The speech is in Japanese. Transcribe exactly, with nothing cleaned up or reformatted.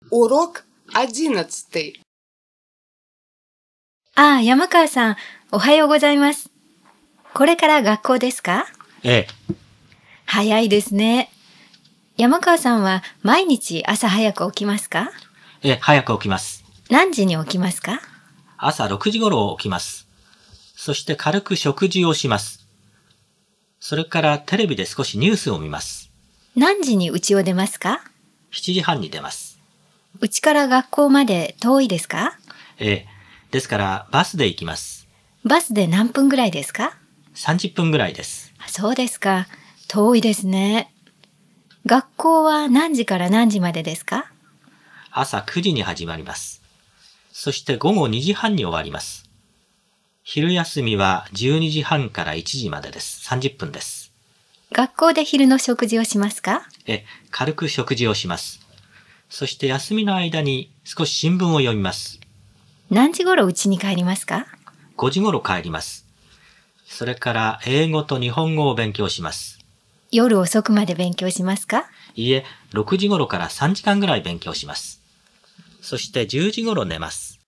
Урок одиннадцатый. ああ、山川さん、おはようございます。これから学校ですか？ ええ。 早いですね。山川さんは毎日朝早く起きますか？ ええ、早く起きます。 何時に起きますか？ 朝ろくじ頃起きます。そして軽く食事をします。それからテレビで少しニュースを見ます。 何時に家を出ますか？ しちじはんに出ます。 家から学校まで遠いですか？ ええ。ですからバスで行きます。 バスで何分ぐらいですか？ さんじゅっぷんぐらいです。 そうですか。遠いですね。学校は何時から何時までですか？ 朝くじに始まります。そして午後にじはんに終わります。昼休みはじゅうにじはんからいちじまでです。さんじゅっぷんです。 学校で昼の食事をしますか？ え、軽く食事をします。そして休みの間に少し新聞を読みます。 何時頃家に帰りますか？ ごじ頃帰ります。それから英語と日本語を勉強します。 夜遅くまで勉強しますか？ いいえ、ろくじ頃からさんじかんぐらい勉強します。そしてじゅうじ頃寝ます。